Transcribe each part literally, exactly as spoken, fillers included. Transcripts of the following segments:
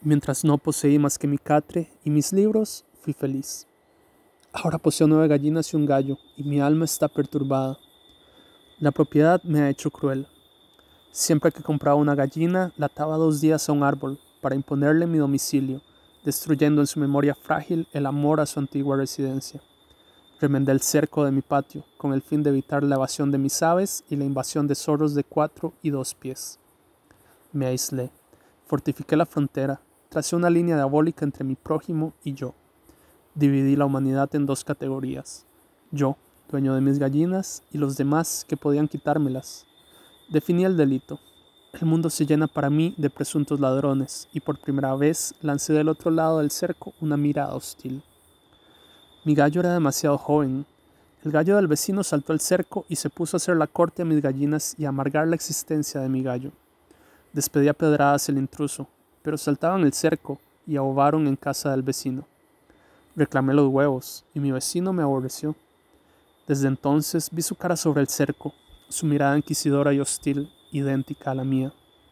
Mientras no poseí más que mi catre y mis libros, fui feliz. Ahora poseo nueve gallinas y un gallo, y mi alma está perturbada. La propiedad me ha hecho cruel. Siempre que compraba una gallina, la ataba dos días a un árbol para imponerle mi domicilio, destruyendo en su memoria frágil el amor a su antigua residencia. Remendé el cerco de mi patio, con el fin de evitar la evasión de mis aves y la invasión de zorros de cuatro y dos pies. Me aislé, fortifiqué la frontera, tracé una línea diabólica entre mi prójimo y yo. Dividí la humanidad en dos categorías. Yo, dueño de mis gallinas, y los demás que podían quitármelas. Definí el delito. El mundo se llena para mí de presuntos ladrones, y por primera vez lancé del otro lado del cerco una mirada hostil. Mi gallo era demasiado joven. El gallo del vecino saltó al cerco y se puso a hacer la corte a mis gallinas y a amargar la existencia de mi gallo. Despedí a pedradas el intruso, pero saltaban el cerco y ahogaron en casa del vecino. Reclamé los huevos, y mi vecino me aborreció. Desde entonces vi su cara sobre el cerco, su mirada inquisidora y hostil, idéntica a la mía.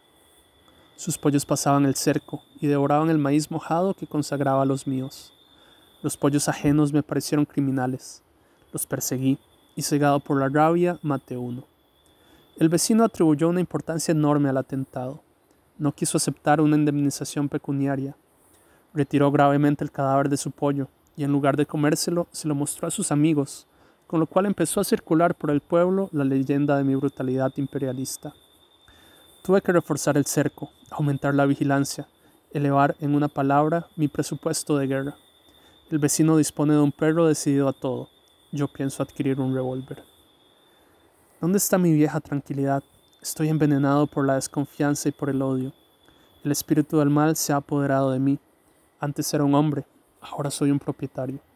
Sus pollos pasaban el cerco y devoraban el maíz mojado que consagraba a los míos. Los pollos ajenos me parecieron criminales. Los perseguí, y cegado por la rabia, maté uno. El vecino atribuyó una importancia enorme al atentado. No quiso aceptar una indemnización pecuniaria. Retiró gravemente el cadáver de su pollo, y en lugar de comérselo, se lo mostró a sus amigos, con lo cual empezó a circular por el pueblo la leyenda de mi brutalidad imperialista. Tuve que reforzar el cerco, aumentar la vigilancia, elevar, en una palabra, mi presupuesto de guerra. El vecino dispone de un perro decidido a todo. Yo pienso adquirir un revólver. ¿Dónde está mi vieja tranquilidad? Estoy envenenado por la desconfianza y por el odio. El espíritu del mal se ha apoderado de mí. Antes era un hombre, ahora soy un propietario.